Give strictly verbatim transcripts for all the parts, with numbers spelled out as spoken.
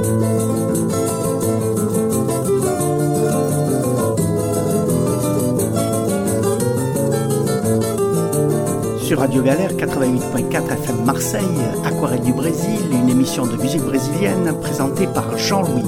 Sur Radio Galère quatre-vingt-huit point quatre F M Marseille, Aquarelle du Brésil, une émission de musique brésilienne présentée par Jean-Louis.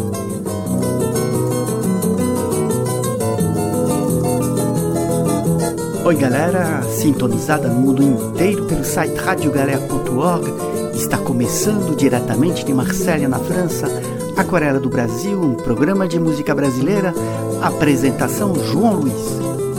Oi galera, sintonizada no mundo inteiro pelo site radio galère ponto org, está começando diretamente de Marselha, na França, Aquarela do Brasil, um programa de música brasileira, apresentação João Luiz.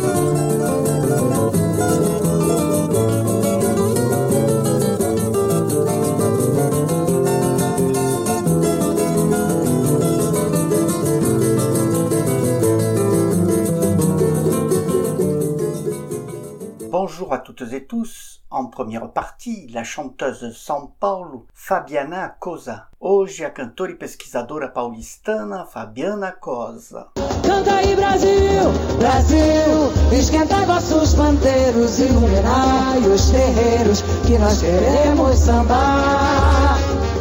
Bonjour à toutes et tous. En première partie, la chanteuse de São Paulo, Fabiana Cosa. Hoje a cantora e pesquisadora paulistana Fabiana Cosa. Canta aí Brasil, Brasil, esquentai vossos pandeiros, iluminai os terreiros, que nós queremos sambar.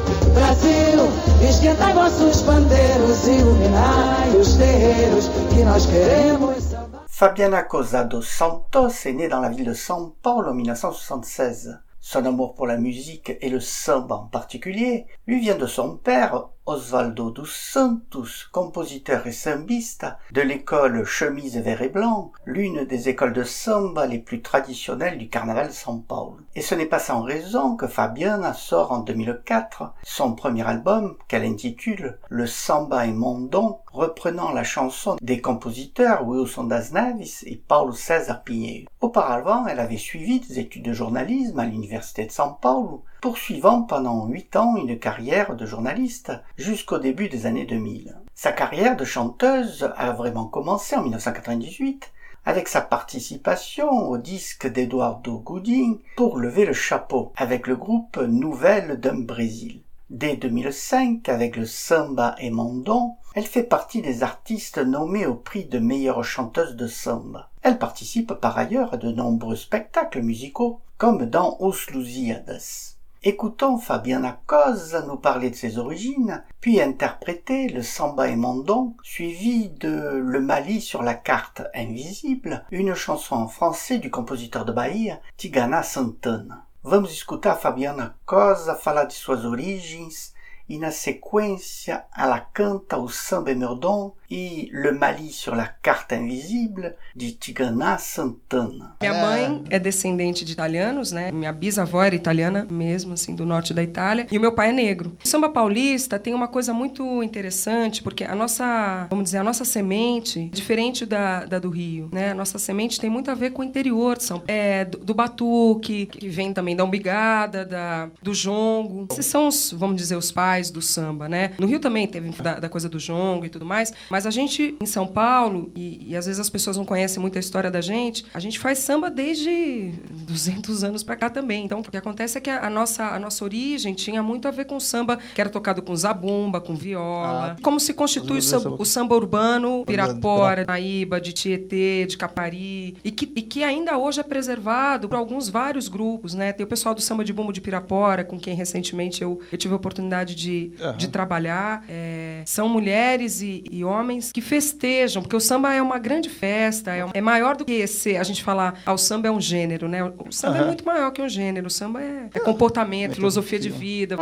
Brasil, esquentai vossos pandeiros, iluminai os terreiros, que nós queremos sambar. Fabiana Cosa dos Santos est née dans la ville de São Paulo en dix-neuf cent soixante-seize. Son amour pour la musique et le samba en particulier lui vient de son père, Osvaldo dos Santos, compositeur et sambiste de l'école Chemise Vert et Blanc, l'une des écoles de samba les plus traditionnelles du carnaval de São Paulo. Et ce n'est pas sans raison que Fabiana sort en deux mille quatre son premier album qu'elle intitule Le Samba est mon don, reprenant la chanson des compositeurs Wilson das Neves et Paulo César Pinheiro. Auparavant, elle avait suivi des études de journalisme à l'université de São Paulo, poursuivant pendant huit ans une carrière de journaliste jusqu'au début des années deux mille. Sa carrière de chanteuse a vraiment commencé en dix-neuf cent quatre-vingt-dix-huit avec sa participation au disque d'Eduardo Gooding pour Lever le chapeau avec le groupe Nouvelle d'un Brésil. Dès deux mille cinq, avec le Samba est mon don, elle fait partie des artistes nommés au prix de meilleure chanteuse de samba. Elle participe par ailleurs à de nombreux spectacles musicaux, comme dans Os Lusíadas. Écoutons Fabiana Cosa nous parler de ses origines, puis interpréter le Samba est mon don, suivi de Le Mali sur la carte invisible, une chanson en français du compositeur de Bahia, Tigana Santana. Vamos escutar Fabiana Cosa falar de suas origens e na sequência ela canta o Samba é meu dom e Le Mali sur la carte invisible de Tigana Santana. Minha mãe é descendente de italianos, né? Minha bisavó era italiana mesmo, assim, do norte da Itália. E o meu pai é negro. O samba paulista tem uma coisa muito interessante, porque a nossa, vamos dizer, a nossa semente, diferente da, da do Rio, né? A nossa semente tem muito a ver com o interior de São Paulo. É, do, do batuque, que vem também da umbigada, da, do jongo. Esses são os, vamos dizer, os pais do samba, né? No Rio também teve da, da coisa do jongo e tudo mais, mas a gente, em São Paulo, e, e às vezes as pessoas não conhecem muito a história da gente, a gente faz samba desde duzentos anos pra cá também. Então, o que acontece é que a, a, nossa, a nossa origem tinha muito a ver com o samba que era tocado com zabumba, com viola. Ah, como se constitui o samba, o samba urbano, Pirapora, Naíba, de Tietê, de Capari, e que, e que ainda hoje é preservado por alguns vários grupos, né? Tem o pessoal do samba de bumbo de Pirapora, com quem recentemente eu, eu tive a oportunidade de, uhum. de trabalhar. É, são mulheres e, e homens que festejam, porque o samba é uma grande festa, é, é maior do que esse, a gente falar, ah, o samba é um gênero, né? O samba uhum. é muito maior que um gênero, o samba é, é comportamento, é filosofia de vida.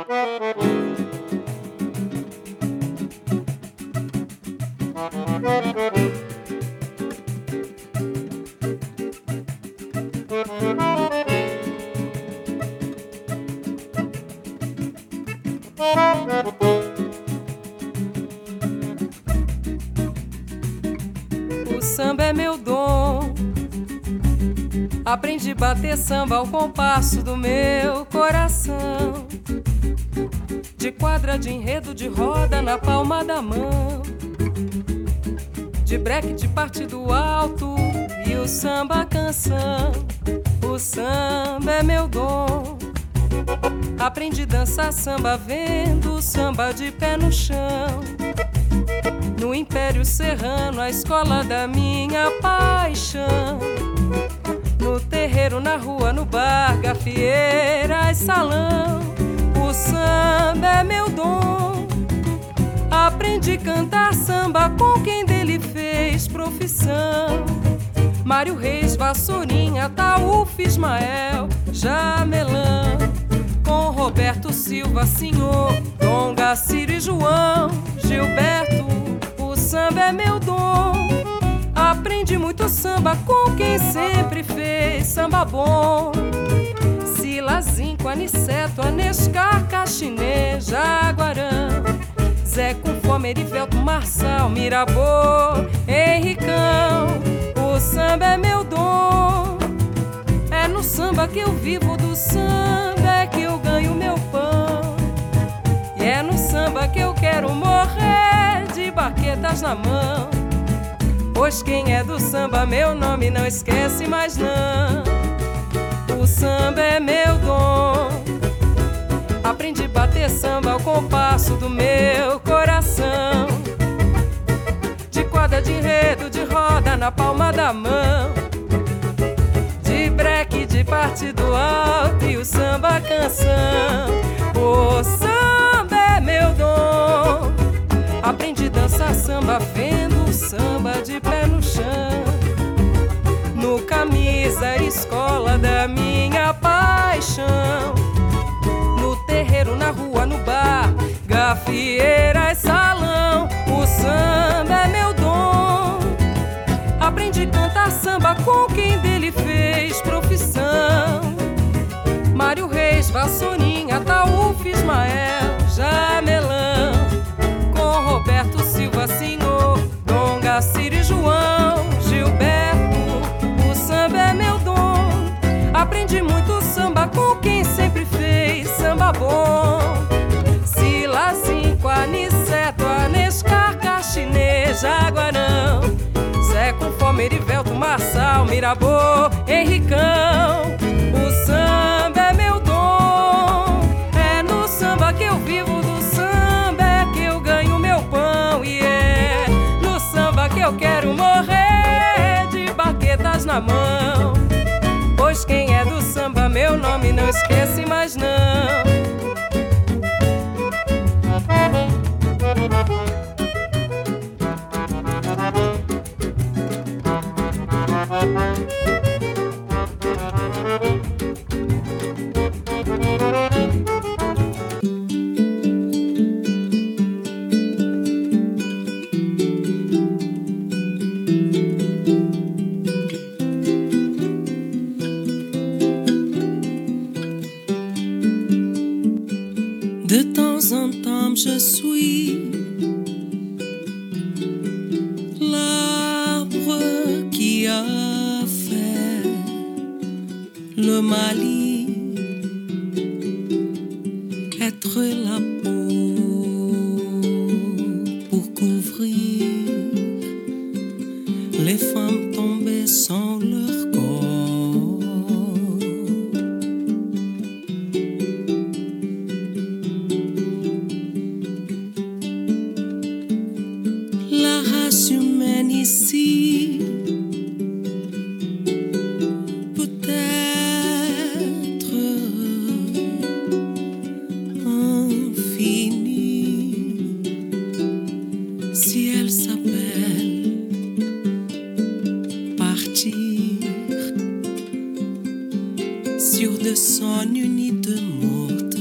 O samba é meu dom. Aprendi a bater samba ao compasso do meu coração. De quadra, de enredo, de roda na palma da mão. De breque, de partido alto e o samba canção. O samba é meu dom. Aprendi a dançar samba vendo o samba de pé no chão. No Império Serrano, a escola da minha paixão. No terreiro, na rua, no bar, gafieira e salão. O samba é meu dom. cantar samba com quem dele fez profissão. Mário Reis, Vassourinha, Taúfo, Ismael, Jamelão. Com Roberto Silva, Senhor, Dom Gacírio e João Gilberto, o samba é meu dom. Aprendi muito samba com quem sempre fez samba bom. Silazinho, Aniceto, Anescar, Caxinê, Jaguarão, Zé com Fome, Erivelto, Marçal, Mirabô, Henricão. O samba é meu dom. É no samba que eu vivo, do samba é que eu ganho meu pão. E é no samba que eu quero morrer de baquetas na mão. Pois quem é do samba, meu nome não esquece mais não. O samba é meu dom. Aprendi a bater samba ao compasso do meu coração. De quadra, de enredo, de roda na palma da mão. De breque, de partido alto e o samba canção. O samba é meu dom. Aprendi a dançar samba vendo o samba de pé no chão. No camisa, escola da minha paixão. No terreiro, na rua, no bar, gafieira e salão. O samba é meu dom. Aprendi a cantar samba com quem dele fez profissão. Mário Reis, Vassourinha, Taúfo, Ismael, Jamelão. Com Roberto Silva, Senhor, Dom Gacírio e João Gilberto, o samba é meu dom. Aprendi muito samba com quem sempre fez samba bom. Silazinho, Aniceto, Anescar, Caxinê, Jaguarão, Zé com Fome, Erivelto, Marçal, Mirabô, Henricão. O samba é meu dom. É no samba que eu vivo, do samba é que eu ganho meu pão. E é no samba que eu quero morrer de baquetas na mão. Pois quem é do samba, meu nome não esquece mais não. De temps en temps, je suis l'arbre qui a fait le Mali, être la peau pour couvrir les femmes tombées sans leur corps. La race humaine ici peut-être infinie si elle s'appelle partir sur de son unité morte.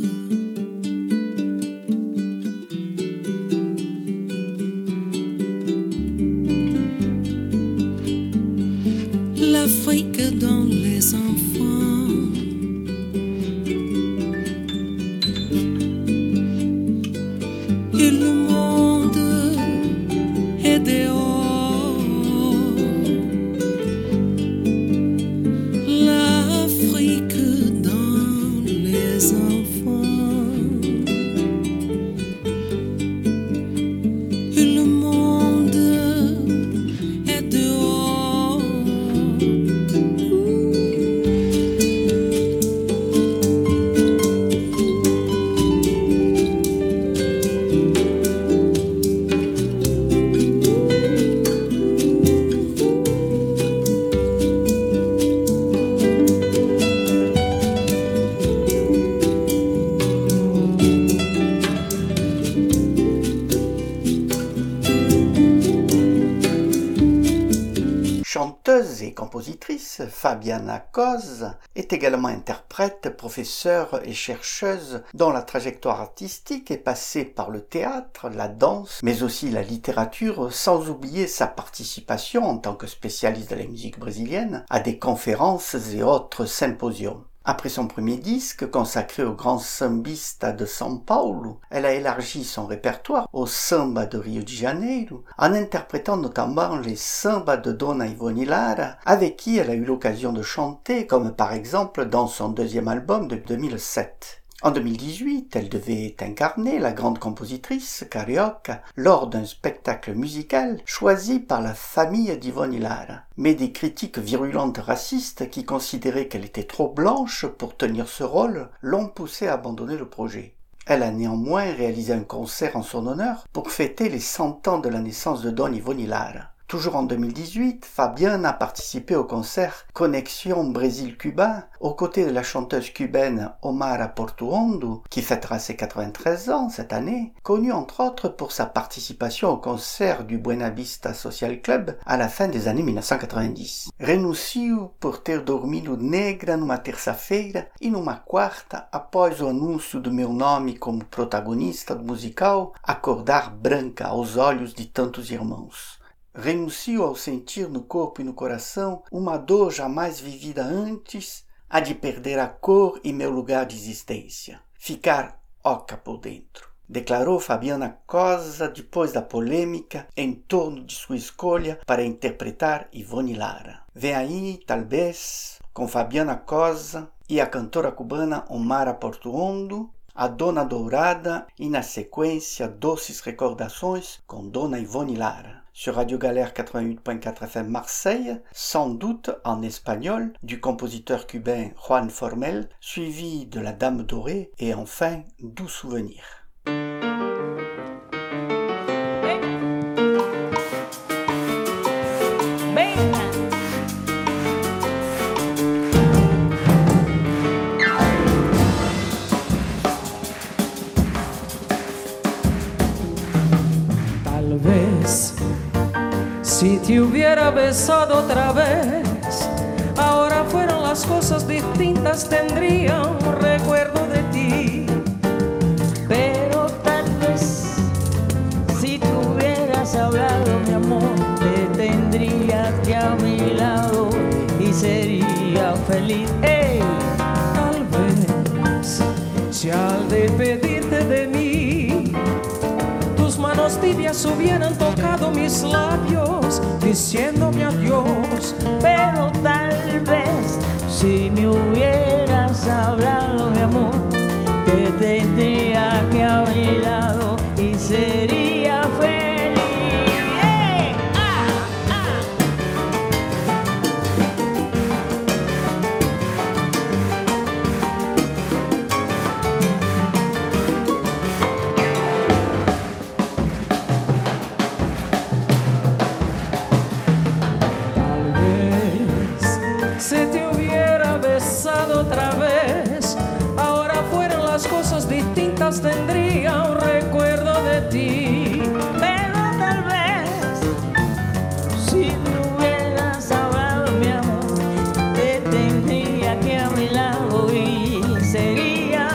L'Afrique dans les enfants, et le monde est dehors. L'Afrique dans les enfants, et le monde est dehors. chanteuse et compositrice, Fabiana Coz est également interprète, professeure et chercheuse dont la trajectoire artistique est passée par le théâtre, la danse, mais aussi la littérature, sans oublier sa participation en tant que spécialiste de la musique brésilienne à des conférences et autres symposiums. Après son premier disque, consacré au grand sambista de São Paulo, elle a élargi son répertoire au samba de Rio de Janeiro, en interprétant notamment les sambas de Dona Ivone Lara, avec qui elle a eu l'occasion de chanter, comme par exemple dans son deuxième album de deux mille sept. En deux mille dix-huit, elle devait incarner la grande compositrice carioca lors d'un spectacle musical choisi par la famille d'Ivone Lara. Mais des critiques virulentes racistes qui considéraient qu'elle était trop blanche pour tenir ce rôle l'ont poussée à abandonner le projet. Elle a néanmoins réalisé un concert en son honneur pour fêter les cent ans de la naissance de Dona Ivone Lara. Toujours en deux mille dix-huit, Fabiana a participé au concert Connexion Brésil-Cuba aux côtés de la chanteuse cubaine Omara Portuondo, qui fêtera ses quatre-vingt-treize ans cette année, connue entre autres pour sa participation au concert du Buena Vista Social Club à la fin des années mille neuf cent quatre-vingt-dix. Renuncio por ter dormido negra numa terça-feira e numa quarta, após o anúncio do meu nome como protagonista do musical Acordar Branca aos olhos de tantos irmãos. Renuncio ao sentir no corpo e no coração uma dor jamais vivida antes, a de perder a cor e meu lugar de existência, ficar oca por dentro. Declarou Fabiana Coz depois da polêmica em torno de sua escolha para interpretar Ivone Lara. Vem aí, talvez, com Fabiana Coz e a cantora cubana Omara Portuondo, a Dona Dourada e, na sequência, Doces Recordações com Dona Ivone Lara. Sur Radio Galère quatre-vingt-huit point quatre F M Marseille, sans doute en espagnol, du compositeur cubain Juan Formel, suivi de La Dame Dorée et enfin Doux Souvenir. Tal vez si te hubiera besado otra vez, ahora fueron las cosas distintas, tendría un recuerdo de ti. Pero tal vez, si tú hubieras hablado, mi amor, te tendría aquí a mi lado y sería feliz. Hey, tal vez, si al despedirte de mí, tus manos tibias hubieran tocado mis labios, diciéndome adiós. Pero tal vez, si me hubieras hablado, mi amor, te tendría aquí a mi lado y sería feliz. ¡Hey! ¡Ah! ¡Ah! Tal vez, si te hubiera besado otra vez, ahora fueran las cosas distintas, tendría un recuerdo de ti. Pero tal vez, si me hubieras hablado, mi amor, te tendría aquí a mi lado y sería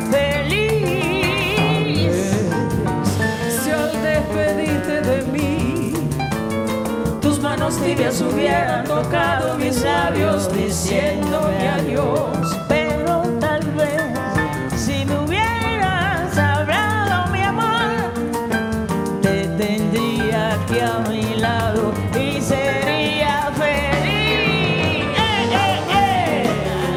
feliz. Si al despedirte de mí, Tus manos tibias hubieran tocado mis labios diciéndome adiós. Pero tal vez, si me hubieras hablado, mi amor, te tendría aquí a mi lado y sería feliz. ¡Eh, eh, eh!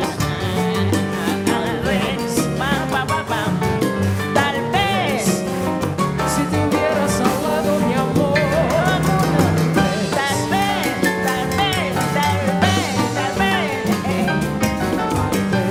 Tal vez, pa, pa, pa, pa. Tal vez, si te hubieras hablado, mi amor, tal vez, tal vez, tal vez, tal vez.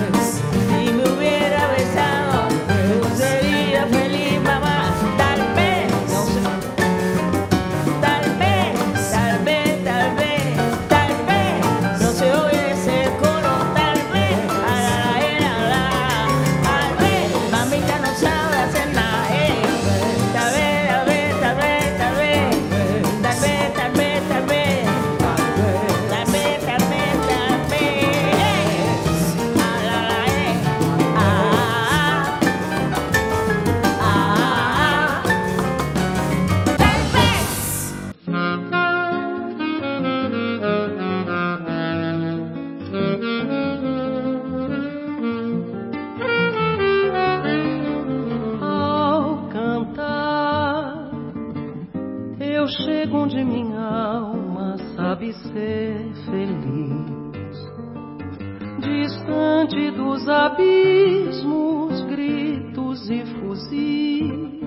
eu chego onde minha alma sabe ser feliz, distante dos abismos, gritos e fuzis.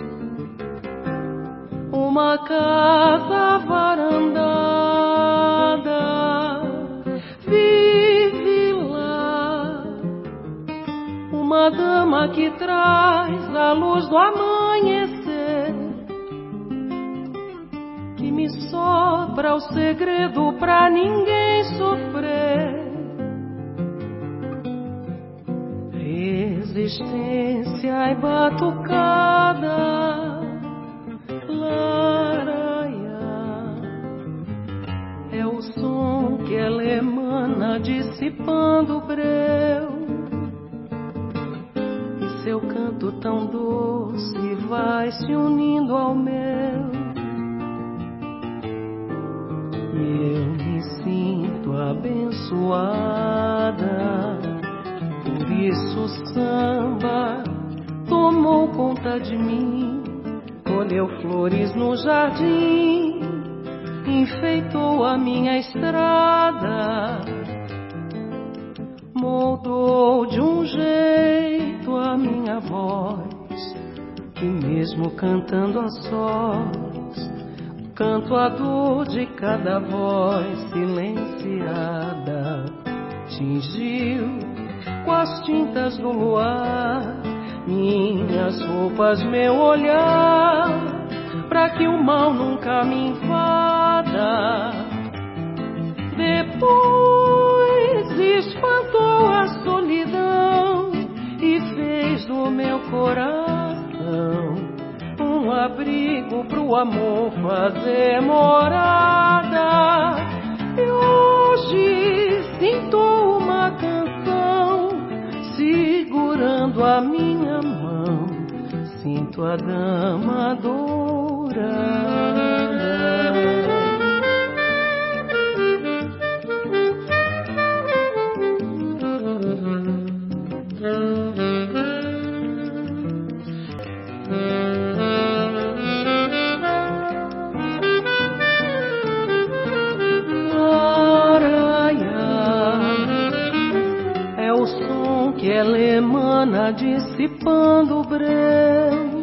Uma casa varandada vive lá, uma dama que traz a luz do amanhecer, que me sopra o segredo pra ninguém sofrer. Resistência e batucada, é o som que ela emana dissipando o breu, e seu canto tão doce vai se unindo ao meu, e eu me sinto abençoada. Por isso o samba tomou conta de mim, colheu flores no jardim, enfeitou a minha estrada, moldou de um jeito a minha voz, que mesmo cantando a sós, canto a dor de cada voz silenciada. Tingiu com as tintas do luar minhas roupas, meu olhar, pra que o mal nunca me invada. Depois espantou a solidão e fez do meu coração um abrigo pro amor fazer morada. E hoje sinto uma canção segurando a minha mão, sinto a dama dourada. É o som que ela emana dissipando o breu,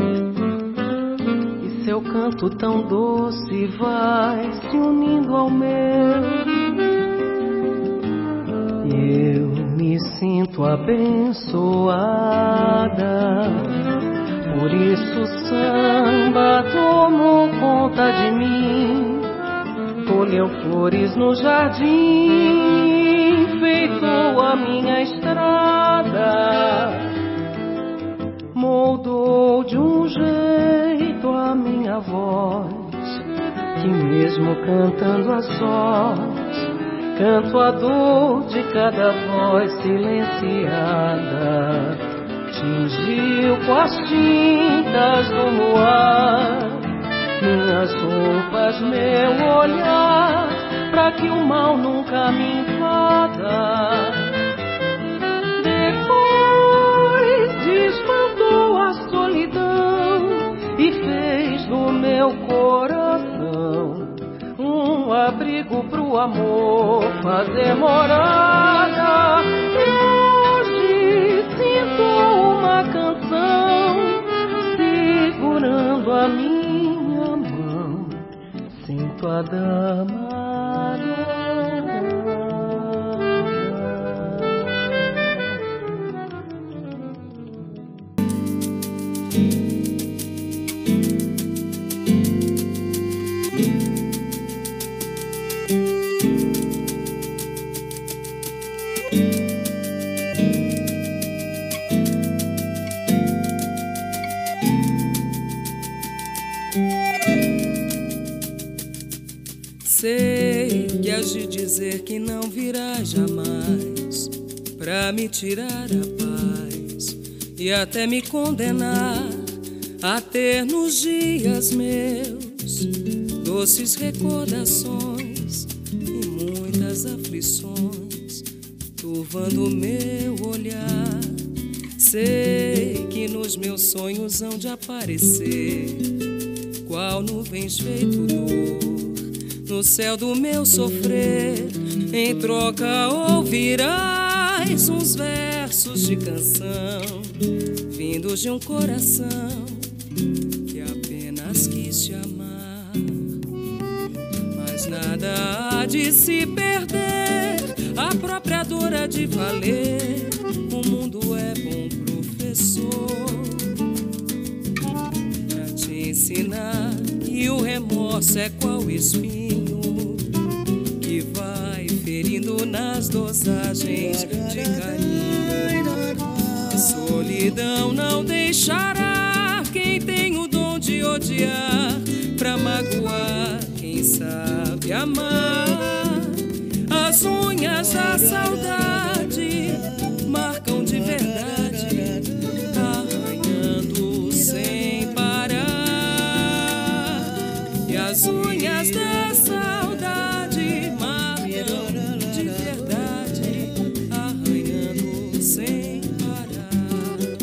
e seu canto tão doce vai se unindo ao meu, e eu me sinto abençoada. Por isso o samba tomou conta de mim, colheu flores no jardim, enfeitou a minha estrada, moldou de um jeito a minha voz, que mesmo cantando a sós, canto a dor de cada voz silenciada. Tingiu com as tintas do luar minhas roupas, meu olhar, pra que o mal nunca me invada. Depois espantou a solidão e fez do meu coração um abrigo pro amor fazer morada. E hoje sinto uma canção segurando a minha mão, sinto a dama Sei que has de dizer que não virás jamais pra me tirar a paz e até me condenar a ter nos dias meus doces recordações e muitas aflições turvando o meu olhar. Sei que nos meus sonhos hão de aparecer qual nuvens feito dor, no céu do meu sofrer, em troca ouvirás uns versos de canção, vindos de um coração que apenas quis te amar. Mas nada há de se perder, a própria dor há de valer, o mundo é bom professor pra te ensinar, e o remorso é qual espinho que vai ferindo nas dosagens de carinho. Solidão não deixará quem tem o dom de odiar, pra magoar quem sabe amar. As unhas da saudade marcam de verdade, arranhando sem parar. E as unhas da saudade marcam de verdade, arranhando sem parar.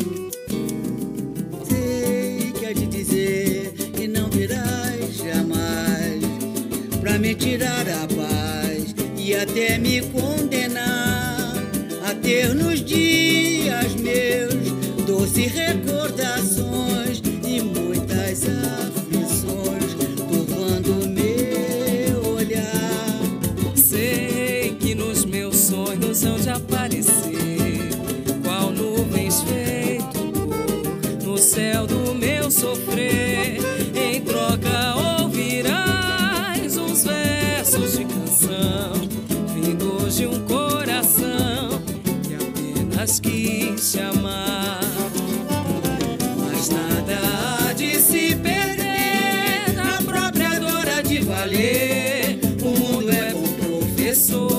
Sei que há de dizer que não virás jamais pra me tirar a paz e até me condenar a ter nos dias meus doces recordações e muitas aflições turvando meu olhar. Sei que nos meus sonhos hão de aparecer qual nuvens feito dor, no céu do meu sofrer, em troca ouvirás uns versos de canção, vindos de um coração que apenas quis te amar. Mas nada há de se perder, a própria dor há de valer, o mundo é bom professor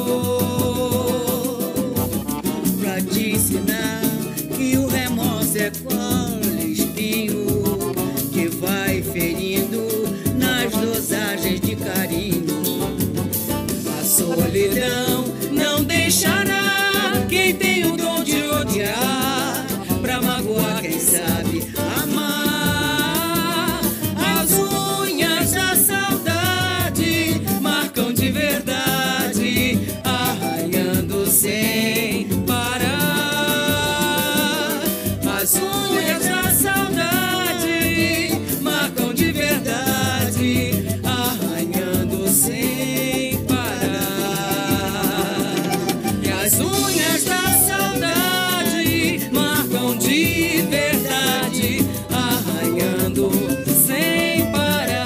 Pra te ensinar que o remorso é qual espinho que vai ferindo nas dosagens de carinho. A solidão não deixará quem tem o dom de odiar, pra magoar quem sabe amar. As unhas da saudade marcam de verdade, arranhando sem parar. As unhas da saudade marcam de verdade, arranhando sem parar. E as unhas da saudade marcam de verdade, arranhando sem parar.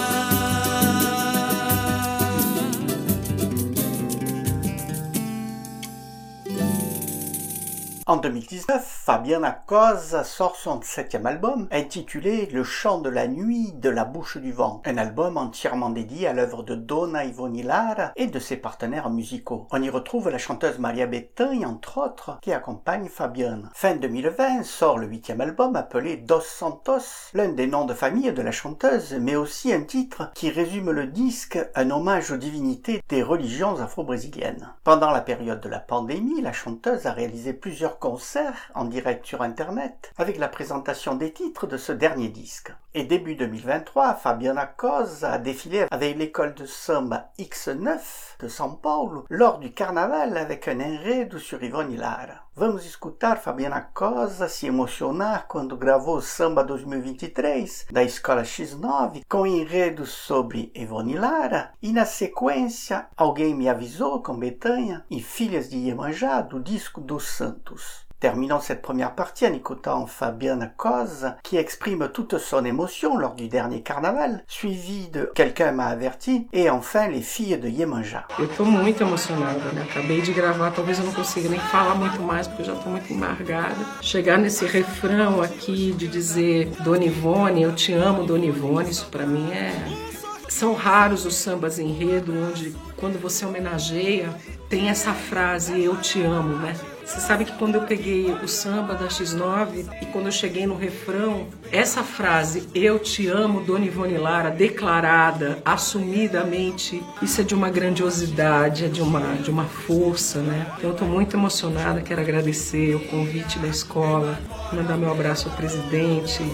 En deux mille dix-neuf, Fabiana Cosa sort son septième album intitulé Le chant de la nuit de la bouche du vent, un album entièrement dédié à l'œuvre de Dona Ivone Lara et de ses partenaires musicaux. On y retrouve la chanteuse Maria Bethânia, entre autres, qui accompagne Fabiana. Fin deux mille vingt sort le huitième album appelé Dos Santos, l'un des noms de famille de la chanteuse, mais aussi un titre qui résume le disque, un hommage aux divinités des religions afro-brésiliennes. Pendant la période de la pandémie, la chanteuse a réalisé plusieurs concerts en direct sur Internet avec la présentation des titres de ce dernier disque. Et début deux mille vingt-trois, Fabiana Cosa a défilé avec l'école de samba X neuf de São Paulo lors du carnaval avec un enredo sur Ivone Lara. Vamos escutar Fabiana Cosa se emocionar quando gravou o Samba dois mil e vinte e três da Escola X nove com enredo sobre Ivone Lara e na sequência Alguém Me Avisou com Bethânia e Filhas de Iemanjá do disco dos Santos. Terminons cette première partie en écoutant Fabiana Cosa qui exprime toute son émotion lors du dernier carnaval, suivi de Quelqu'un m'a averti et enfin Les filles de Iemanjá. Eu tô muito emocionada, né? Acabei de gravar, talvez eu não consiga nem falar muito mais porque eu já tô muito embargada. Chegar nesse refrão aqui de dizer Dona Ivone, eu te amo, Dona Ivone, isso pra mim é... São raros os sambas enredo onde quando você homenageia tem essa frase eu te amo, né? Você sabe que quando eu peguei o samba da X nove e quando eu cheguei no refrão, essa frase, eu te amo, Dona Ivone Lara, declarada, assumidamente, isso é de uma grandiosidade, é de uma, de uma força, né? Então eu estou muito emocionada, quero agradecer o convite da escola, mandar meu abraço ao presidente,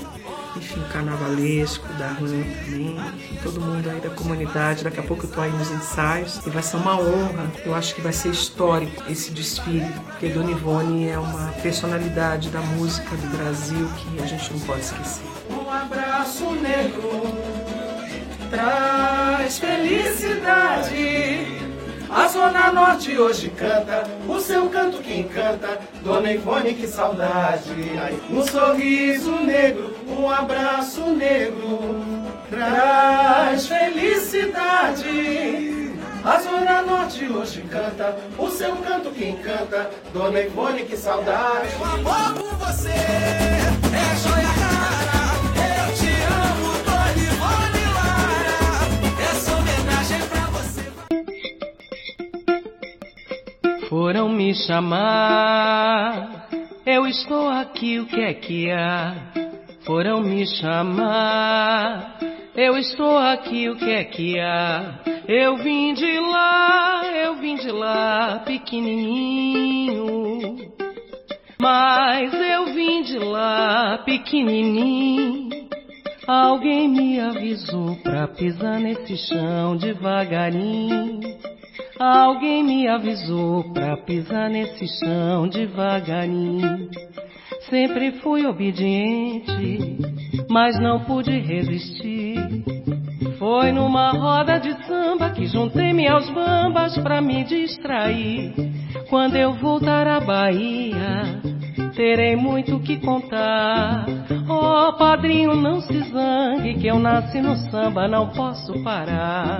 enfim, o carnavalesco, o Darlan também, enfim, todo mundo aí da comunidade. Daqui a pouco eu tô aí nos ensaios e vai ser uma honra, eu acho que vai ser histórico esse desfile, porque Dona Ivone é uma personalidade da música do Brasil que a gente não pode esquecer. Um abraço negro traz felicidade. A Zona Norte hoje canta o seu canto que encanta. Dona Ivone, que saudade. Um sorriso negro, um abraço negro traz felicidade. A Zona Norte hoje canta o seu canto que encanta. Dona Ivone, que saudade. Meu amor por você é joia rara. Eu te amo, Dona Ivone Lara. Essa homenagem pra você. Foram me chamar, eu estou aqui, o que é que há? Foram me chamar, eu estou aqui, o que é que há? Eu vim de lá, eu vim de lá, pequenininho. Mas eu vim de lá, pequenininho. Alguém me avisou pra pisar nesse chão devagarinho. Alguém me avisou pra pisar nesse chão devagarinho. Sempre fui obediente, mas não pude resistir. Foi numa roda de samba que juntei-me aos bambas pra me distrair. Quando eu voltar à Bahia, terei muito que contar. Oh, padrinho, não se zangue, que eu nasci no samba, não posso parar.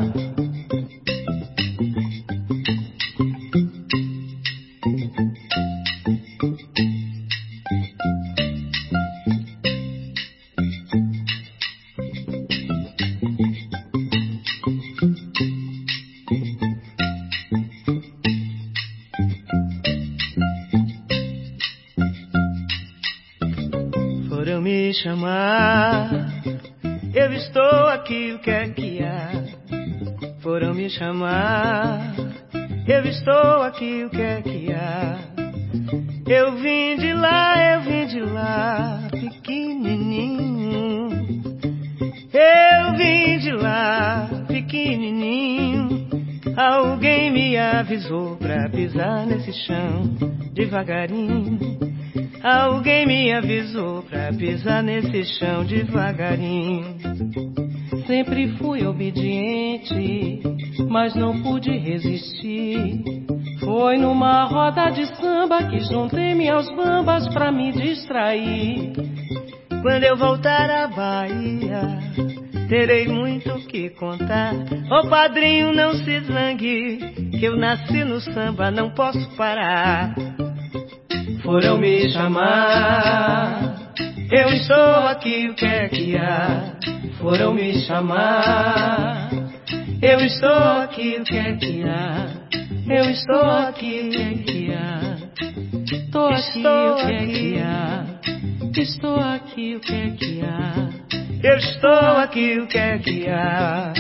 Foram me chamar, eu estou aqui, o que é que há? Foram me chamar, eu estou aqui, o que é que há? Eu vim de lá, eu vim de lá, pequenininho. Eu vim de lá, pequenininho. Alguém me avisou pra pisar nesse chão devagarinho. Alguém me avisou pra pisar nesse chão devagarinho. Sempre fui obediente, mas não pude resistir. Foi numa roda de samba que juntei-me aos bambas pra me distrair. Quando eu voltar à Bahia, terei muito que contar. Ô padrinho, não se zangue, que eu nasci no samba, não posso parar. Foram me chamar, eu estou aqui, o que é que há? Foram me chamar, eu estou aqui, o que é que há? Eu estou aqui, o que é que há? Estou aqui, o que é que há? Estou aqui, o que é que há? Eu estou aqui, o que é que há?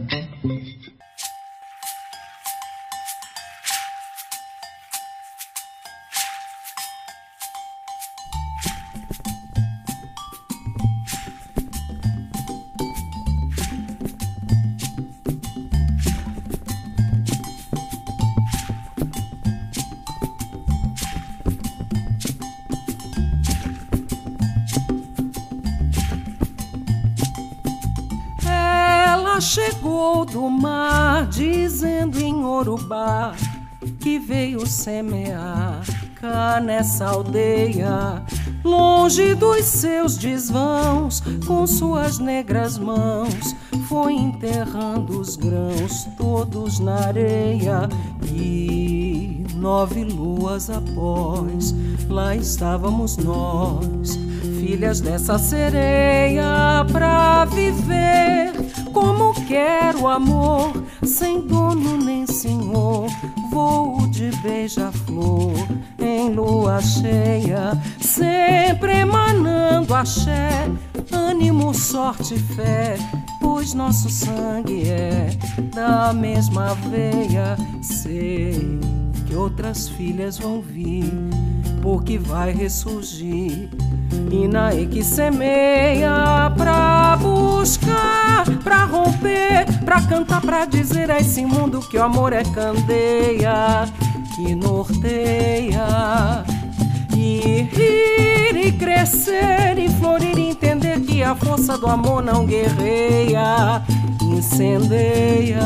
Chegou do mar, dizendo em Urubá que veio semear cá nessa aldeia, longe dos seus desvãos, com suas negras mãos, foi enterrando os grãos todos na areia. E nove luas após, lá estávamos nós, filhas dessa sereia, pra viver como quero amor, sem dono nem senhor, voo de beija-flor em lua cheia, sempre emanando axé, ânimo, sorte e fé, pois nosso sangue é da mesma veia. Sei que outras filhas vão vir porque vai ressurgir. Inaê que semeia pra buscar, pra romper, pra cantar, pra dizer a esse mundo que o amor é candeia que norteia. E rir e crescer e florir e entender que a força do amor não guerreia, incendeia.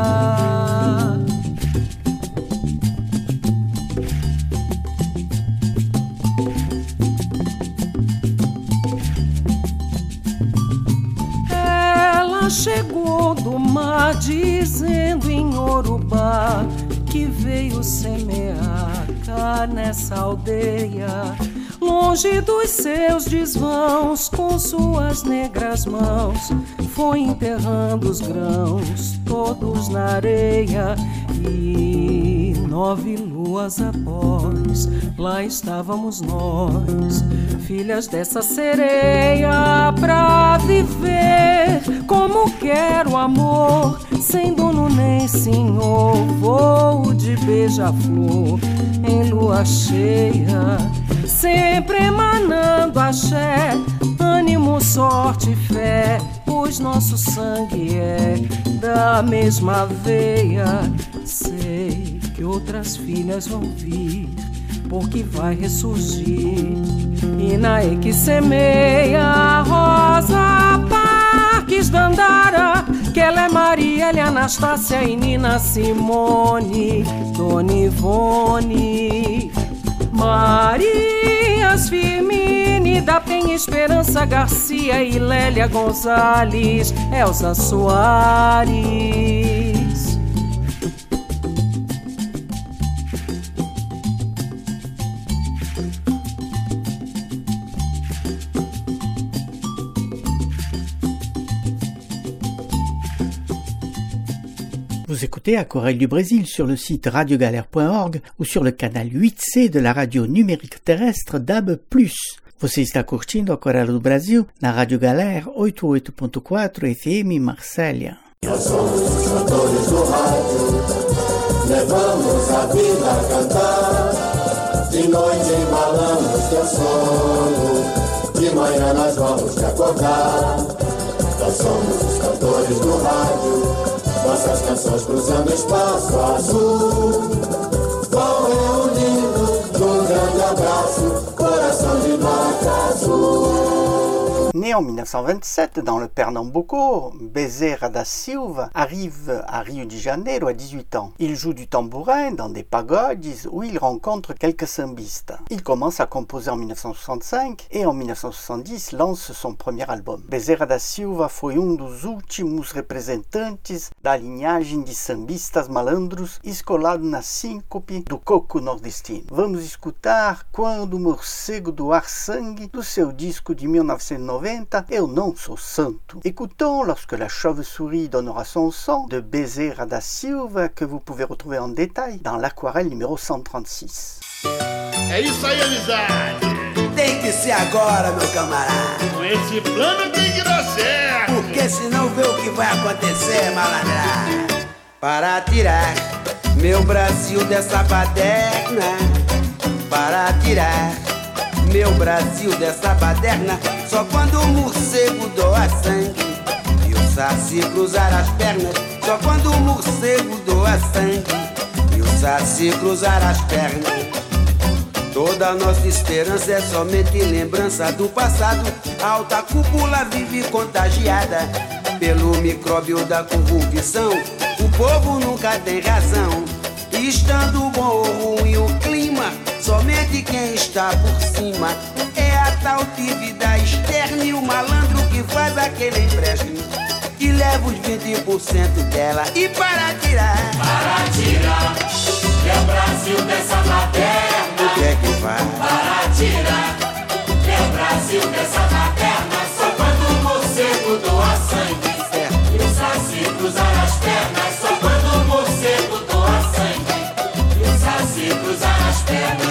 Ela chegou do mar dizendo em Urubá que veio semear cá nessa aldeia, longe dos seus desvãos, com suas negras mãos foi enterrando os grãos todos na areia. E nove luas após, lá estávamos nós, filhas dessa sereia, pra viver como quer o amor, sem dono nem senhor, voo de beija-flor em lua cheia, sempre emanando axé, ânimo, sorte e fé, pois nosso sangue é da mesma veia. Sei que outras filhas vão vir, porque vai ressurgir. Inaê que semeia a rosa, Parques Dandara, que ela é Maria, ela é Anastácia e Nina Simone, Dona Ivone, Marias Firmine, da Penha Esperança Garcia e Lélia Gonzalez, Elza Soares. Vous écoutez Aquarelle du Brésil sur le site radio galère point org ou sur le canal huit C de la radio numérique terrestre D A B plus. Você está curtindo Aquarelle do Brasil na Rádio Galera oitenta e oito ponto quatro F M Marsella. Nós somos os cantores do rádio, levamos a vida a cantar. De noite embalamos teu sono, de manhã nós vamos te acordar. Nós somos os cantores do rádio, nossas canções cruzando espaço azul, vão reunindo num grande abraço, coração de nota azul. Né en mille neuf cent vingt-sept dans le Pernambuco, Bezerra da Silva arrive à Rio de Janeiro à dix-huit ans. Il joue du tambourin dans des pagodes où il rencontre quelques sambistes. Il commence à composer en mille neuf cent soixante-cinq et en mille neuf cent soixante-dix lance son premier album. Bezerra da Silva foi um dos últimos representantes da linhagem de sambistas malandros escolado na síncope do coco nordestino. Vamos escutar Quando o Morcego doar sangue do seu disco de mille neuf cent noventa, Eu Não Sou Santo. Écoutons Lorsque la chauve-souris donnera son sang de Bezerra da Silva, que vous pouvez retrouver en détail dans l'aquarelle numéro cent trente-six. É isso aí, amizade! Tem que ser agora, meu camarada. Com esse plano tem que dar certo. Porque senão vê o que vai acontecer, malandra. Para tirar meu Brasil dessa baderna, para tirar meu Brasil dessa baderna, só quando o morcego doa sangue e o saci cruzar as pernas. Só quando o morcego doa sangue e o saci cruzar as pernas. Toda a nossa esperança é somente lembrança do passado. A alta cúpula vive contagiada pelo micróbio da corrupção. O povo nunca tem razão. E estando bom ou ruim o clima, somente quem está por cima é a tal dívida externa e o malandro que faz aquele empréstimo que leva os vinte por cento dela. E para tirar, para tirar meu Brasil dessa baderna, o que é que faz? Para tirar meu Brasil dessa baderna, só quando o morcego doa sangue e o saci cruzar as pernas. Só quando o morcego doa sangue e o saci cruzar as pernas.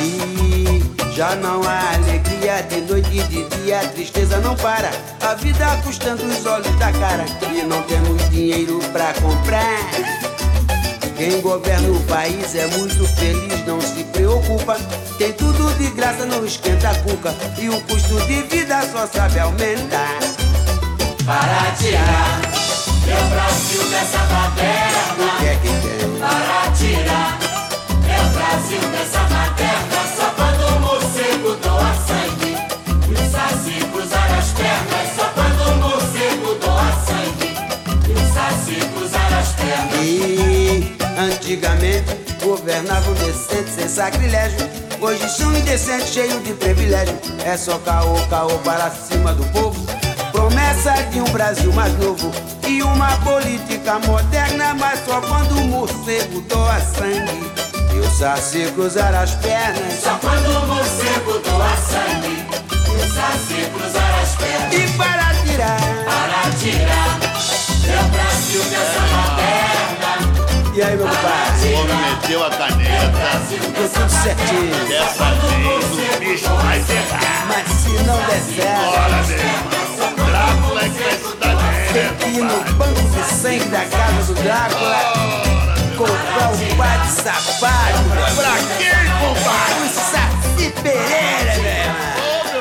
E já não há alegria de noite e de dia, a tristeza não para, a vida custando os olhos da cara, e não temos dinheiro pra comprar quem governa o país é muito feliz, não se preocupa. Tem tudo de graça, não esquenta a cuca, e o custo de vida só sabe aumentar. Para tirar meu Brasil dessa baderna. O que é que tem? Para tirar meu Brasil dessa baderna. Só quando o morcego doa sangue e o saci cruzar as pernas. Só quando o morcego doa sangue e o saci cruzar as pernas. E antigamente governavam decente sem sacrilégio. Hoje são indecentes, cheios de privilégio. É só caô, caô para cima do povo. Promessa de um Brasil mais novo e uma política moderna, mas só quando o morcego doa sangue e o saci cruzar as pernas. Só quando o morcego doa sangue e o saci cruzar as pernas. E para tirar, para tirar meu Brasil dessa baderna. E aí, meu pai? O homem meteu a caneta. Ficou tudo certinho. Dessa vez o bicho vai pegar. Mas se não der certo, bora, meu irmão. Drácula é que vai se dar merda. tem que ir no banco de sangue da casa do Drácula, comprar um par de sapato. Pra quem, compadre? O Saci Pereira, meu irmão.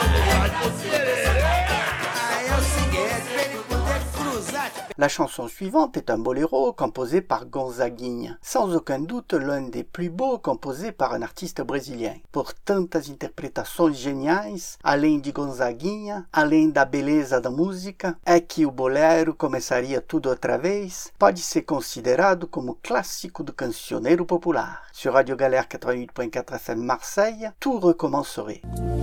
La chanson suivante est un boléro composé par Gonzaguinha, sans aucun doute l'un des plus beaux composés par un artiste brésilien. Por tantas interpretações geniais, além de Gonzaguinha, além da beleza da música, é que o bolero Começaria Tudo Outra Vez pode ser considerado como clássico do cancioneiro popular. Sur Radio Galère quatre-vingt-huit point quatre F M Marseille, tout recommencerait.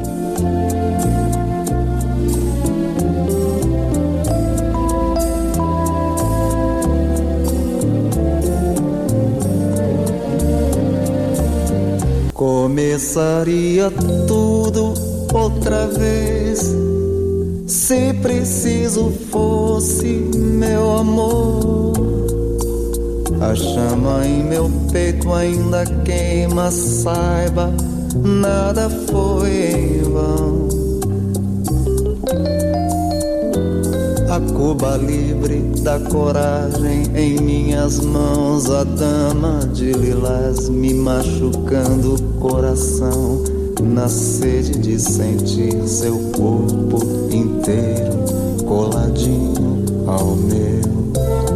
Começaria tudo outra vez, se preciso fosse, meu amor. A chama em meu peito ainda queima, saiba, nada foi em vão. A Cuba livre da coragem em minhas mãos, a dama de lilás me machucando o coração, na sede de sentir seu corpo inteiro coladinho ao meu.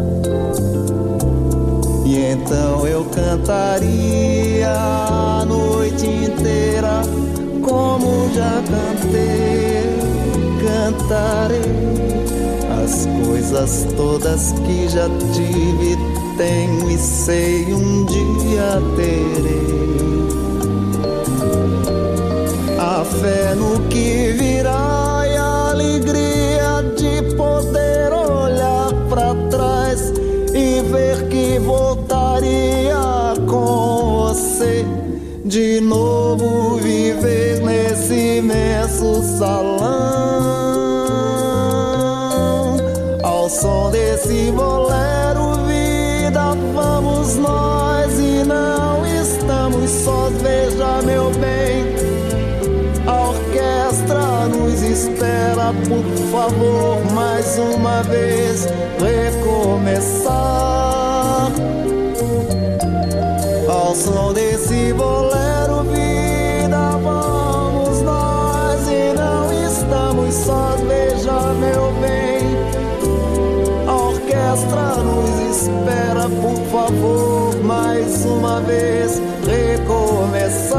E então eu cantaria a noite inteira, como já cantei, cantarei as coisas todas que já tive, tenho e sei um dia terei. A fé no que virá e a alegria de poder olhar pra trás e ver que voltaria com você de novo, viver nesse imenso salão. Ao som desse bolero, vida, vamos nós e não estamos sós. Veja, meu bem, a orquestra nos espera, por favor, mais uma vez recomeçar. Ao som desse bolero, vida, vamos nós e não estamos sós. Veja, meu bem, a orquestra nos espera, por favor, mais uma vez recomeçar.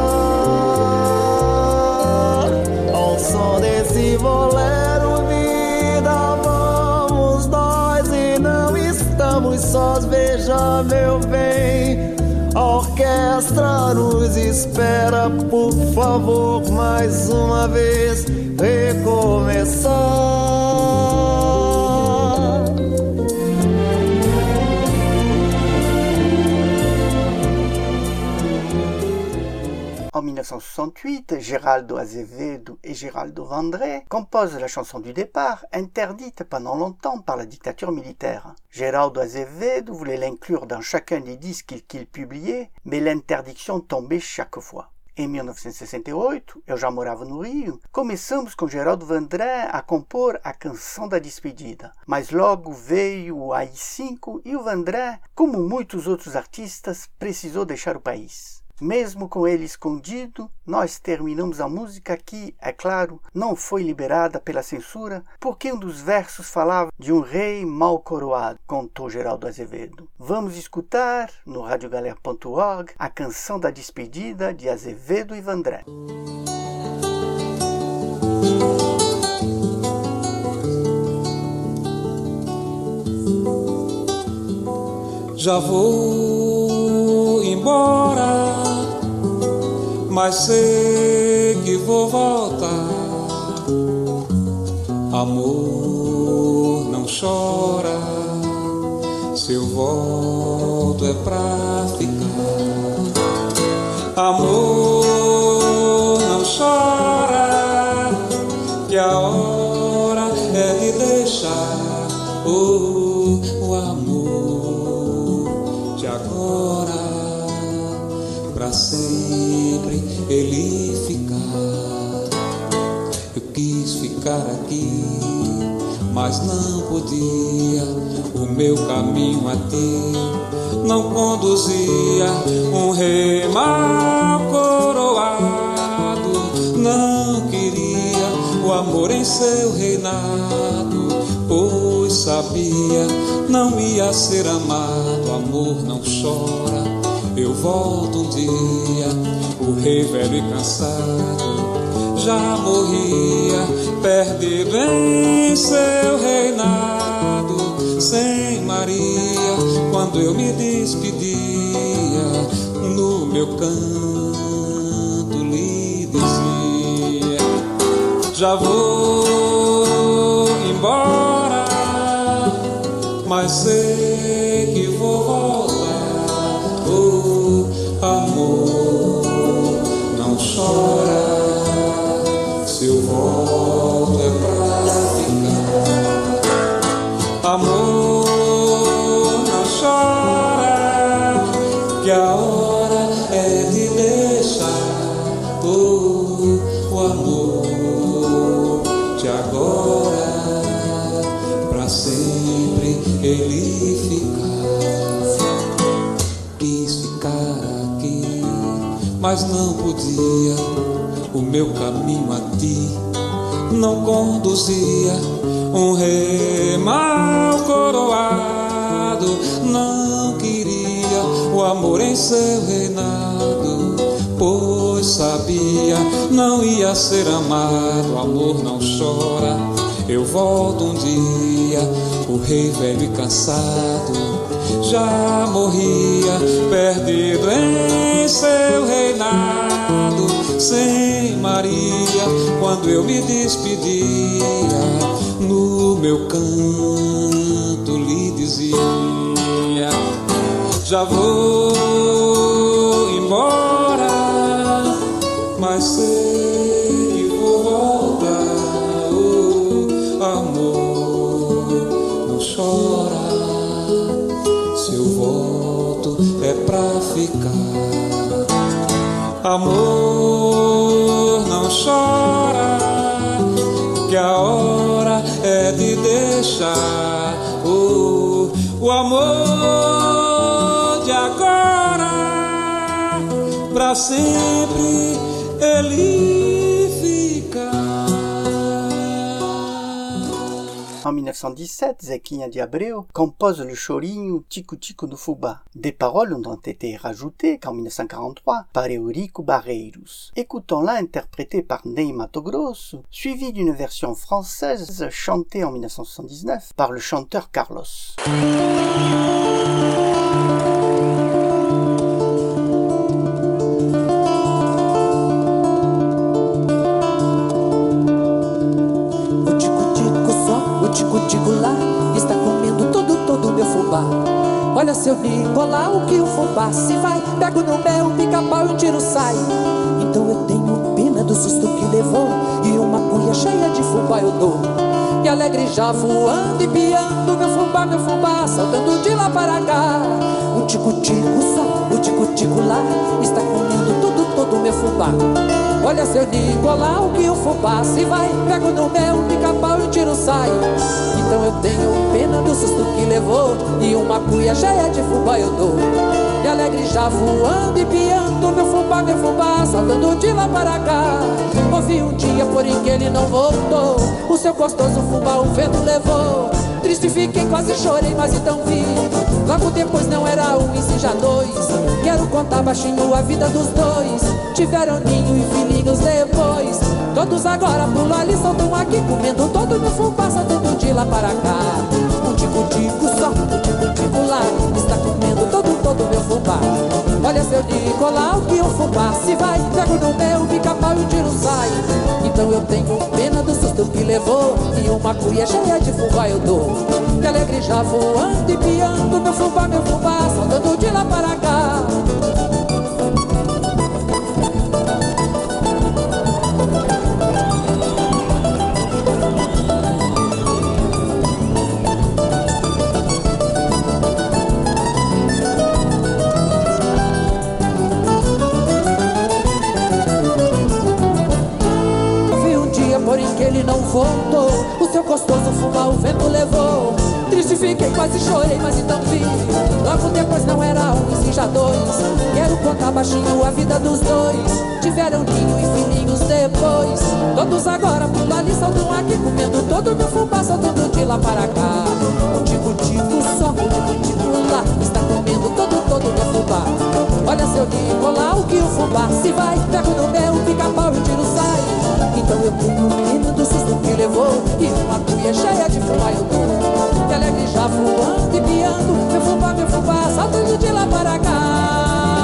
Ao som desse bolero, vida, vamos nós e não estamos sós. Veja, meu bem, a orquestra nos espera, por favor, mais uma vez recomeçar. En mille neuf cent soixante-huit, Geraldo Azevedo et Geraldo Vandré composent la chanson du départ, interdite pendant longtemps par la dictature militaire. Geraldo Azevedo voulait l'inclure dans chacun des disques qu'il publiait, mais l'interdiction tombait chaque fois. em mil novecentos e sessenta e oito, eu já morava no Rio, começamos com Geraldo Vandré a compor a Canção da Despedida. Mas logo veio o A I cinco e o Vandré, como muitos outros artistas, precisou deixar o país. Mesmo com ele escondido, nós terminamos a música que, é claro, não foi liberada pela censura, porque um dos versos falava de um rei mal coroado, contou Geraldo Azevedo. Vamos escutar, no radiogalera ponto org, a Canção da Despedida de Azevedo e Vandré. Já vou embora, mas sei que vou voltar. Amor, não chora, se eu volto é pra ficar. Amor, não chora, que a hora é de deixar oh, o amor de agora pra sempre ele ficar. Eu quis ficar aqui, mas não podia. O meu caminho a ti não conduzia. Um rei mal coroado não queria o amor em seu reinado, pois sabia não ia ser amado. Amor, não chora, eu volto um dia. O rei velho e cansado já morria, perdido em seu reinado. Sem Maria, quando eu me despedia, no meu canto lhe dizia: já vou embora, mas sei que vou voltar. Oh, amor, não chora, se eu volto é pra ficar. Amor, não chora, que a hora é de deixar oh, o amor de agora pra sempre ele ficar. Quis ficar aqui, mas não podia. O meu caminho a ti não conduzia. Um rei mal coroado não queria o amor em seu reinado, pois sabia não ia ser amado. Amor, não chora, eu volto um dia. O rei velho e cansado já morria, perdido em seu reinado. Sem Maria, quando eu me despedia, no meu canto lhe dizia: já vou embora, mas sei que vou voltar. Oh, amor, não chora, se eu volto é pra ficar. Amor, não chora, que a hora é de deixar oh, o amor de agora pra sempre ele ficar. En mille neuf cent dix-sept, Zequinha de Abreu compose le chorinho Tico Tico do Fubá. Des paroles ont été rajoutées qu'en mille neuf cent quarante-trois par Eurico Barreiros. Écoutons-la interprétée par Ney Matogrosso, suivie d'une version française chantée en mille neuf cent soixante-dix-neuf par le chanteur Carlos. Tico-tico lá está comendo todo, todo meu fubá. Olha seu Nicolau, que o fubá se vai. Pego no mel, pica-pau e o tiro sai. Então eu tenho pena do susto que levou, e uma cuia cheia de fubá eu dou. E alegre já voando e piando, meu fubá, meu fubá, saltando de lá para cá. O tico-tico só, o tico tico-tico lá está comendo tudo, todo meu fubá. Olha seu Nicolau que o fubá se vai, pego no mel, pica-pau e o tiro sai. Então eu tenho pena do susto que levou, e uma cuia cheia de fubá eu dou. E alegre já voando e piando, meu fubá, meu fubá, saltando de lá para cá. Ouvi um dia, porém que ele não voltou, o seu gostoso fubá o vento levou. Triste fiquei, quase chorei, mas então vi. Logo depois não era um e sim já dois. Quero contar baixinho a vida dos dois. Tiveram ninho e filhinhos depois. Todos agora pulam ali, soltam aqui, comendo todo meu fubá, saltando de lá para cá. Um tico-tico só, um tico-tico lá, está comendo todo, todo meu fubá. Olha seu Nicolau que o fubá se vai, pego no meu, pica-pau e o tiro sai. Então eu tenho pena do susto que levou, e uma cuia cheia de fubá eu dou. Que alegre já voando e piando, meu fubá, meu fubá, saltando de lá para cá. Porém que ele não voltou, o seu gostoso fubá o vento levou. Triste fiquei, quase chorei, mas então vi. Logo depois não era um e sim já dois. Quero contar baixinho a vida dos dois. Tiveram ninho e filhinhos depois. Todos agora pulam ali, saltam aqui, comendo todo meu fubá, saltando de lá para cá. Um tico-tico só, um tico-tico lá, está comendo todo, todo meu fubá. Olha seu Nicolau que o fubá se vai, pego no meu, pica-pau e o tiro sai. Então eu tenho pena do susto que levou, e uma cuia cheia de fubá eu dou. Que alegre já voando e piando, meu fubá, meu fubá, saltando de lá para cá.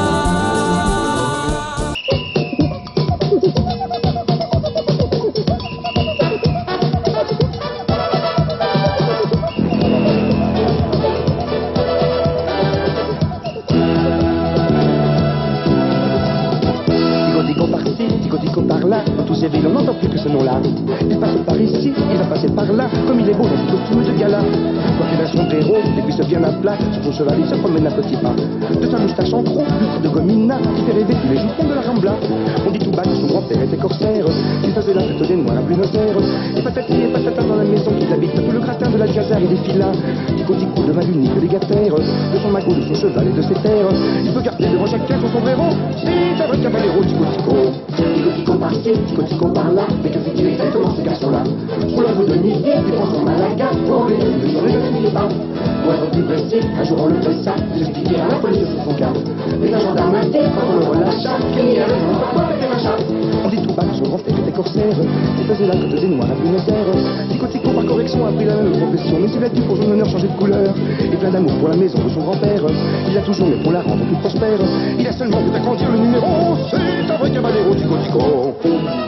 Dans tous ces villes, on n'entend plus que ce nom-là. Il passe par ici, il va passer par là, comme il est beau dans ce costume de gala. Quand il a son héros, et puis se vient à plat, sur son cheval, il se promène à petits pas. De sa moustache en trop, du coup de gomina, qui fait rêver tous les jupons de la Rambla. On dit tout bas que son grand-père était corsaire, qu'il faisait la fête des noirs à Buenos Aires. Et patati et patata dans la maison qu'ils habitent, tout le gratin de l'Alcazar et des filas. Tico-tico devint l'unique légataire de son magot, de son cheval et de ses terres. Il peut garder devant chacun son sombrero, c'est un vrai cavallero, tico-tico. Tico-tico par-ci, tico-tico par-là, mais que fait-il exactement ce garçon-là? Sous la rue de midi, il prend son malaga, pour les deux sur les deux pas. Pour être plus précis, un jour on le pressa, il expliquait à la police sur son cas. Mais un gendarme a dit, quand on le relâcha, qu'il n'y avait pas avec des machins. On dit tout bas que son grand-père était corsaire, il faisait la côte des noirs à Buenos Aires. Tico-tico par correction a pris la même profession, mais il a dû pour son honneur changer de couleur. Et plein d'amour pour la maison de son grand-père, il a toujours mais pour la rendre plus prospère. Il a seulement fait agrandir le numéro, c'est un vrai cavallero, tico-tico.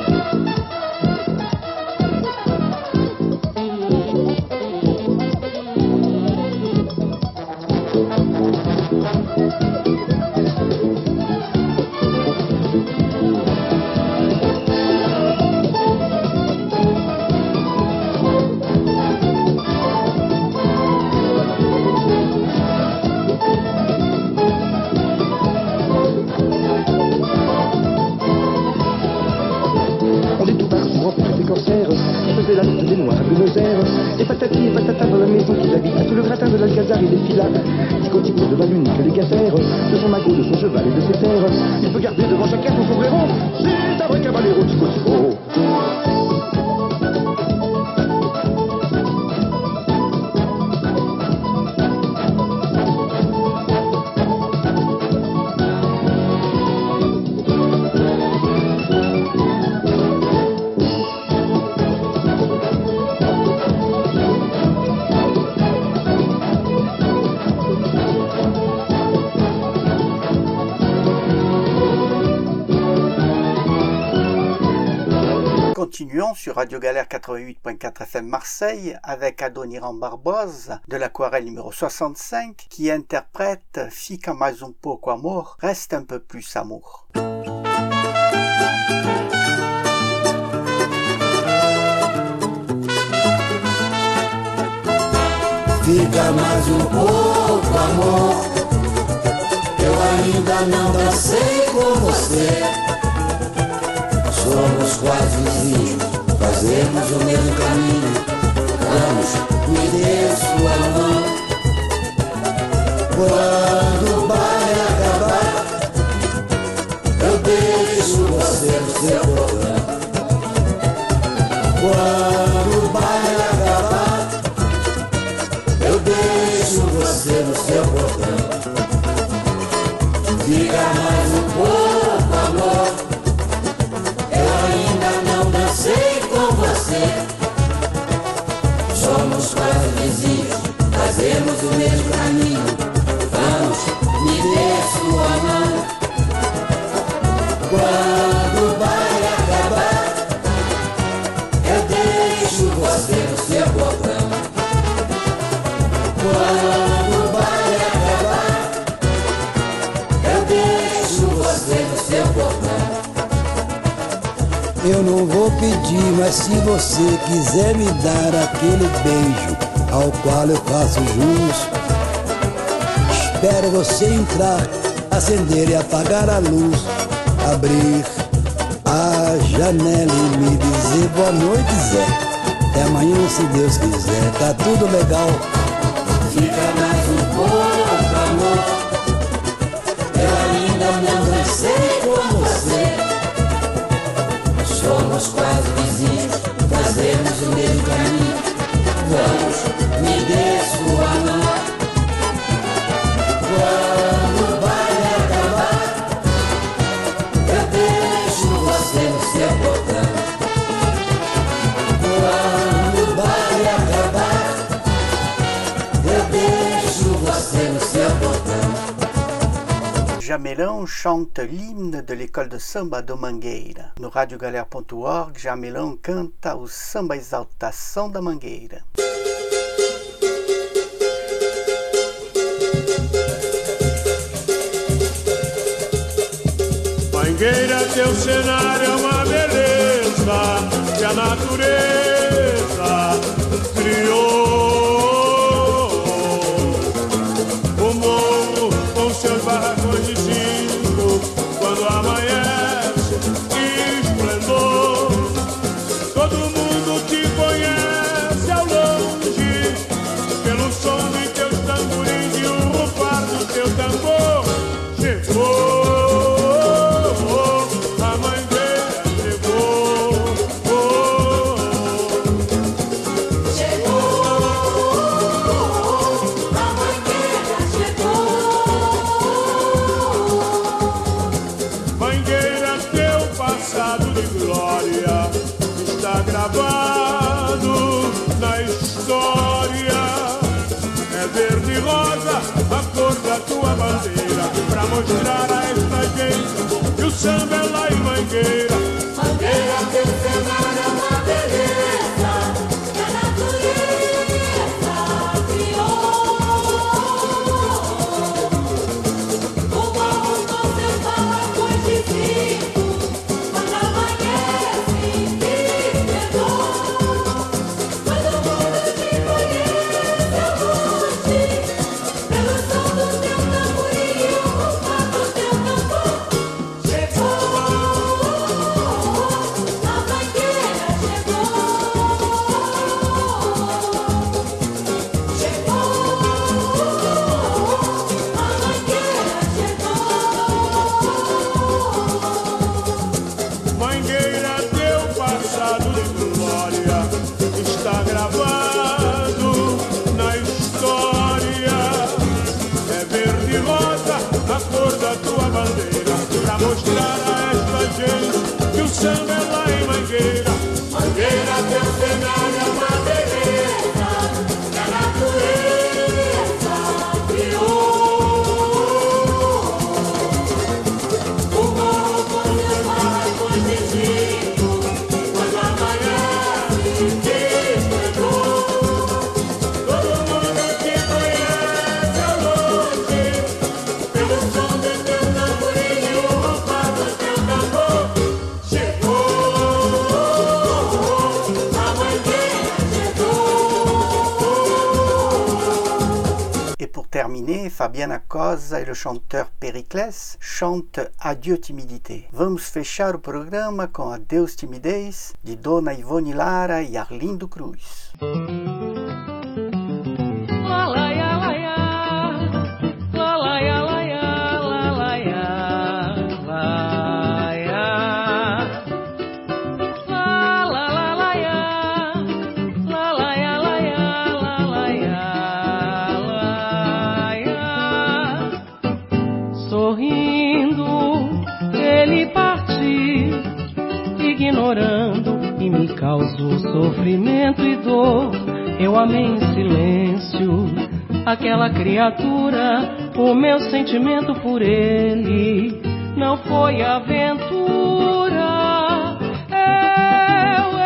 Et patati et patata dans la maison qu'ils habitent, tout le gratin de l'Alcazar et des filas. Tico-tico devint l'unique légataire de son magot, de son cheval et de ses terres. Il peut garder devant chacun son sombrero, c'est un vrai cavallero, tico-tico. Continuons sur Radio Galère quatre-vingt-huit point quatre F M Marseille avec Adoniran Barbosa de l'aquarelle numéro soixante-cinq qui interprète Fica mais um pouco amor, reste un peu plus amour. Fica mais um pouco amor, eu ainda não dancei com você. Somos quase vizinhos, fazemos o mesmo caminho. Vamos, me dê sua mão. Quando o baile acabar, eu deixo você no seu portão. Quando o baile acabar, eu deixo você no seu portão. Fica mais um pouco, amor. Eu ainda não dancei com você. Somos quase vizinhos, fazemos o mesmo caminho. Vamos, me dê sua mão. Quando o baile acabar, eu deixo você no seu portão. Quando o baile acabar, eu deixo você no seu portão. Eu não vou pedir, mas se você quiser me dar aquele beijo ao qual eu faço jus, espero você entrar, acender e apagar a luz, abrir a janela e me dizer boa noite, Zé. Até amanhã, se Deus quiser, tá tudo legal. Fica mais um pouco, amor. Eu ainda não dancei com você. Somos quase vizinhos, fazemos o mesmo caminho. Vamos, me dê sua mão. Quando o baile acabar, eu deixo você no seu portão. Quando o baile acabar, eu deixo você no seu portão. Jamelão chante l'hymne de l'école de samba do Mangueira. No rádio galera ponto org, Jamelão canta o samba Exaltação da Mangueira. Mangueira, teu cenário é uma beleza que a natureza criou. O morro com seus barracões de zinco, quando amanhece, esplendor. Todo mundo te conhece ao longe, pelo som de teus tamborins e o rufar do teu tambor. Chegou. Gravado na história, é verde e rosa a cor da tua bandeira, pra mostrar a esta gente que o samba é lá em Mangueira. Mangueira, teu cenário é uma beleza que a natureza criou. O morro com seus barracões de zinco, quando amanhece, pour terminer, Fabiana Cosa e le chanteur Pericles chantent Adieu Timidité. Vamos fechar o programa com Adeus Timidez, de Dona Ivone Lara e Arlindo Cruz. E me causou sofrimento e dor. Eu amei em silêncio aquela criatura. O meu sentimento por ele não foi aventura. Eu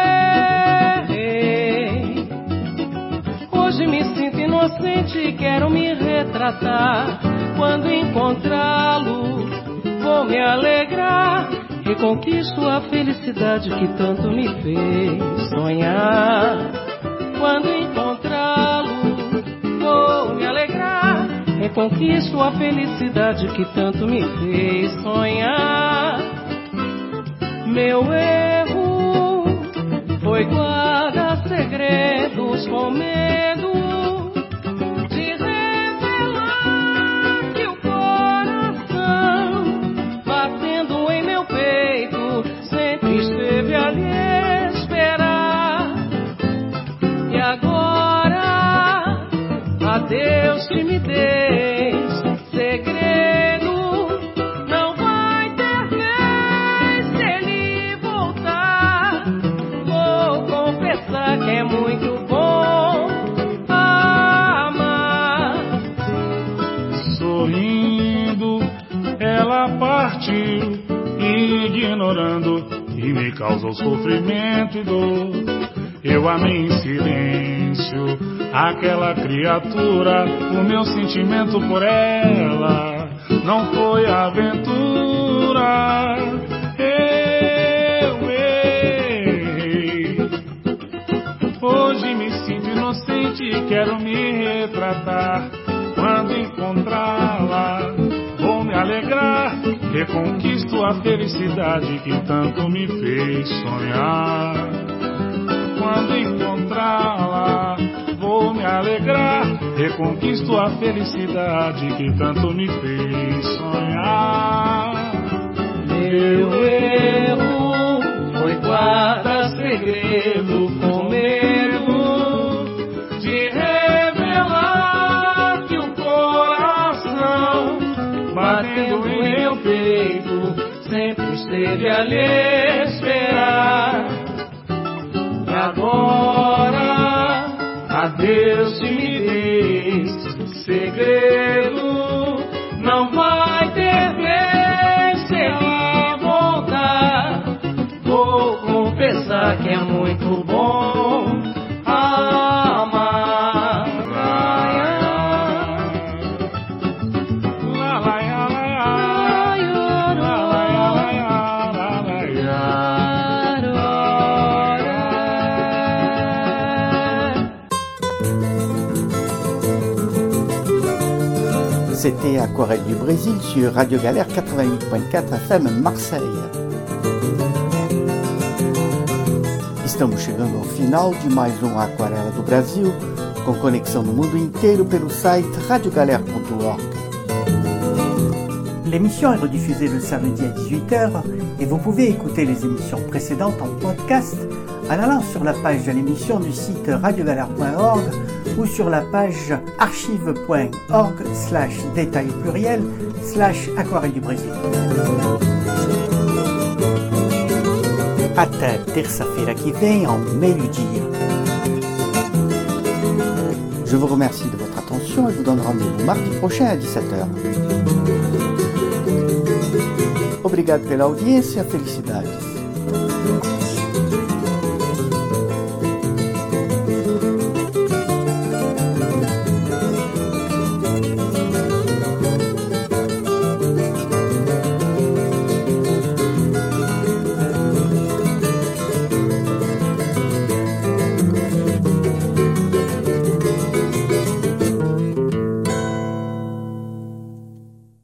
errei. Hoje me sinto inocente e quero me retratar. Quando encontrá-lo, vou me alegrar. Reconquisto a felicidade que tanto me fez sonhar. Quando encontrá-lo, vou me alegrar. Reconquisto a felicidade que tanto me fez sonhar. Meu erro foi guardar segredos com medo de revelar que o coração batendo em meu peito sempre esteve ali a esperar. E agora, adeus timidez, segredo não vai ter vez se ele voltar. Vou confessar que é muito bom amar. Sorrindo, ela partiu, ignorando, e me causou sofrimento e dor. Eu amei em silêncio aquela criatura. O meu sentimento por ela não foi aventura. Eu errei. Hoje me sinto inocente e quero me retratar. Quando encontrá-la, vou me alegrar. Reconquisto a felicidade que tanto me fez sonhar. Quando encontrá-la, vou me alegrar. Reconquisto a felicidade que tanto me fez sonhar. Meu erro foi guardar segredo com medo de revelar que o coração batendo em meu peito sempre esteve ali a esperar. E agora, adeus timidez, segredo não vai ter vez se ele voltar. Vou confessar que é muito bom amar. C'était Aquarelle du Brésil sur Radio Galère quatre-vingt-huit point quatre F M Marseille. Estamos chegando ao final de mais um Aquarela do Brasil, com conexão no mundo inteiro pelo site radio galère point org. L'émission est rediffusée le samedi à dix-huit heures et vous pouvez écouter les émissions précédentes en podcast en allant sur la page de l'émission du site radio galère point org ou sur la page archive point org slash détail pluriel slash aquarelle du Brésil. Até terça-feira que vem, ao meio-dia. Je vous remercie de votre attention et vous donne rendez-vous mardi prochain à dix-sept heures. Obrigado pela audiência, felicidades.